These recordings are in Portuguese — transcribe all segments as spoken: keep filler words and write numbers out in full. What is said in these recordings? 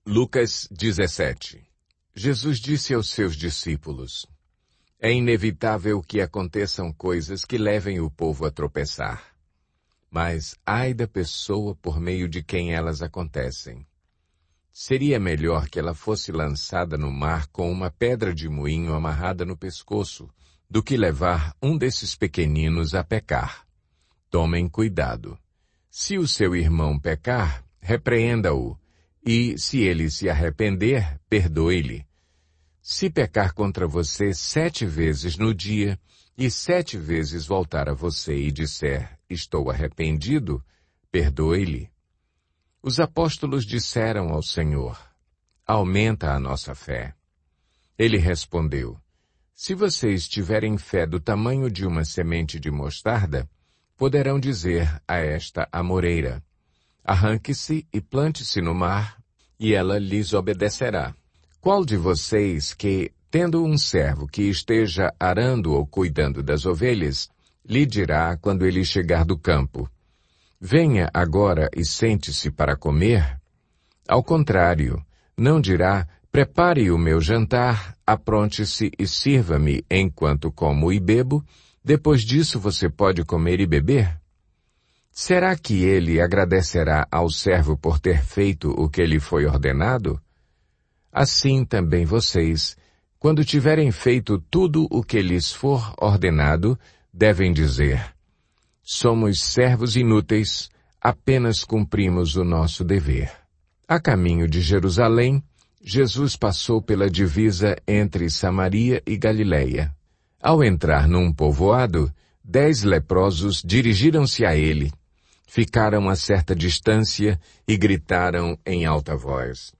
Lucas dezessete. Jesus disse aos seus discípulos: É inevitável que aconteçam coisas que levem o povo a tropeçar. Mas ai da pessoa por meio de quem elas acontecem. Seria melhor que ela fosse lançada no mar com uma pedra de moinho amarrada no pescoço, do que levar um desses pequeninos a pecar. Tomem cuidado. Se o seu irmão pecar, repreenda-o, e, se ele se arrepender, perdoe-lhe. Se pecar contra você sete vezes no dia, e sete vezes voltar a você e disser, estou arrependido, perdoe-lhe. Os apóstolos disseram ao Senhor, aumenta a nossa fé. Ele respondeu, se vocês tiverem fé do tamanho de uma semente de mostarda, poderão dizer a esta amoreira, arranque-se e plante-se no mar, e ela lhes obedecerá. Qual de vocês que, tendo um servo que esteja arando ou cuidando das ovelhas, lhe dirá quando ele chegar do campo, venha agora e sente-se para comer? Ao contrário, não dirá, prepare o meu jantar, apronte-se e sirva-me enquanto como e bebo, depois disso você pode comer e beber? Será que ele agradecerá ao servo por ter feito o que lhe foi ordenado? Assim também vocês, quando tiverem feito tudo o que lhes for ordenado, devem dizer, somos servos inúteis, apenas cumprimos o nosso dever. A caminho de Jerusalém, Jesus passou pela divisa entre Samaria e Galileia. Ao entrar num povoado, dez leprosos dirigiram-se a ele, ficaram a certa distância e gritaram em alta voz,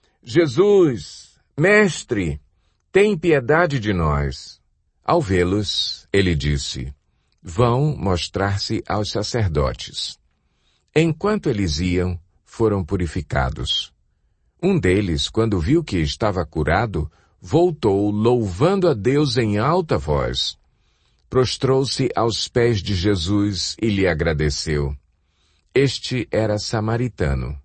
Jesus, mestre, tem piedade de nós. Ao vê-los, ele disse, vão mostrar-se aos sacerdotes. Enquanto eles iam, foram purificados. Um deles, quando viu que estava curado, voltou louvando a Deus em alta voz. Prostrou-se aos pés de Jesus e lhe agradeceu. Este era samaritano.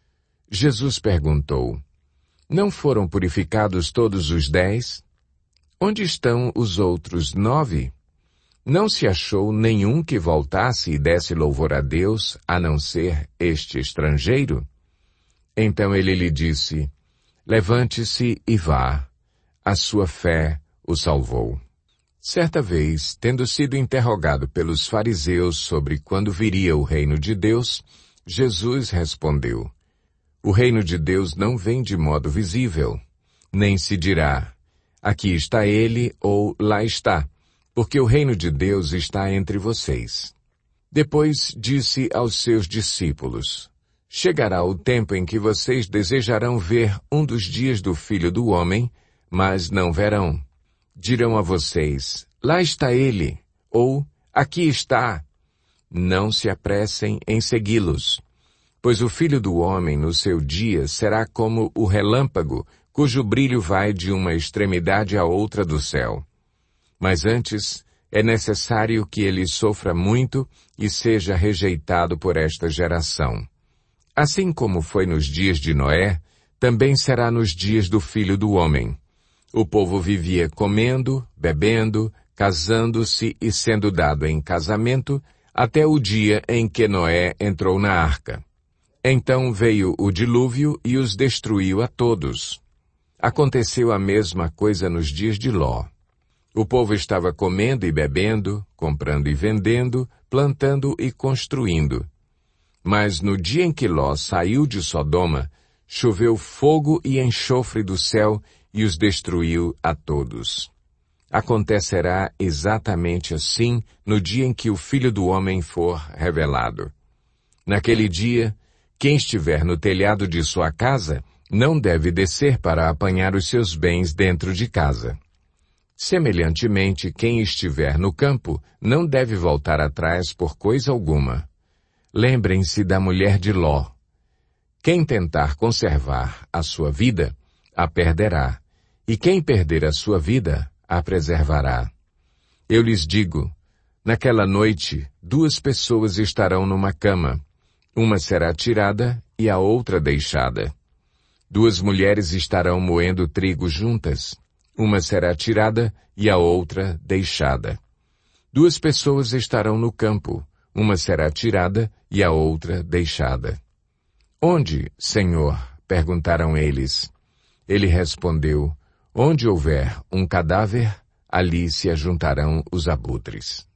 Jesus perguntou, não foram purificados todos os dez? Onde estão os outros nove? Não se achou nenhum que voltasse e desse louvor a Deus, a não ser este estrangeiro? Então ele lhe disse, levante-se e vá. A sua fé o salvou. Certa vez, tendo sido interrogado pelos fariseus sobre quando viria o reino de Deus, Jesus respondeu, o reino de Deus não vem de modo visível, nem se dirá, aqui está ele ou lá está, porque o reino de Deus está entre vocês. Depois disse aos seus discípulos, chegará o tempo em que vocês desejarão ver um dos dias do Filho do Homem, mas não verão. Dirão a vocês, lá está ele, ou aqui está. Não se apressem em segui-los, pois o Filho do Homem no seu dia será como o relâmpago, cujo brilho vai de uma extremidade à outra do céu. Mas antes, é necessário que ele sofra muito e seja rejeitado por esta geração. Assim como foi nos dias de Noé, também será nos dias do Filho do Homem. O povo vivia comendo, bebendo, casando-se e sendo dado em casamento, até o dia em que Noé entrou na arca. Então veio o dilúvio e os destruiu a todos. Aconteceu a mesma coisa nos dias de Ló. O povo estava comendo e bebendo, comprando e vendendo, plantando e construindo. Mas no dia em que Ló saiu de Sodoma, choveu fogo e enxofre do céu e os destruiu a todos. Acontecerá exatamente assim no dia em que o Filho do Homem for revelado. Naquele dia, quem estiver no telhado de sua casa não deve descer para apanhar os seus bens dentro de casa. Semelhantemente, quem estiver no campo não deve voltar atrás por coisa alguma. Lembrem-se da mulher de Ló. Quem tentar conservar a sua vida, a perderá, e quem perder a sua vida, a preservará. Eu lhes digo, naquela noite, duas pessoas estarão numa cama, uma será tirada e a outra deixada. Duas mulheres estarão moendo trigo juntas. Uma será tirada e a outra deixada. Duas pessoas estarão no campo. Uma será tirada e a outra deixada. Onde, Senhor? Perguntaram eles. Ele respondeu, onde houver um cadáver, ali se ajuntarão os abutres.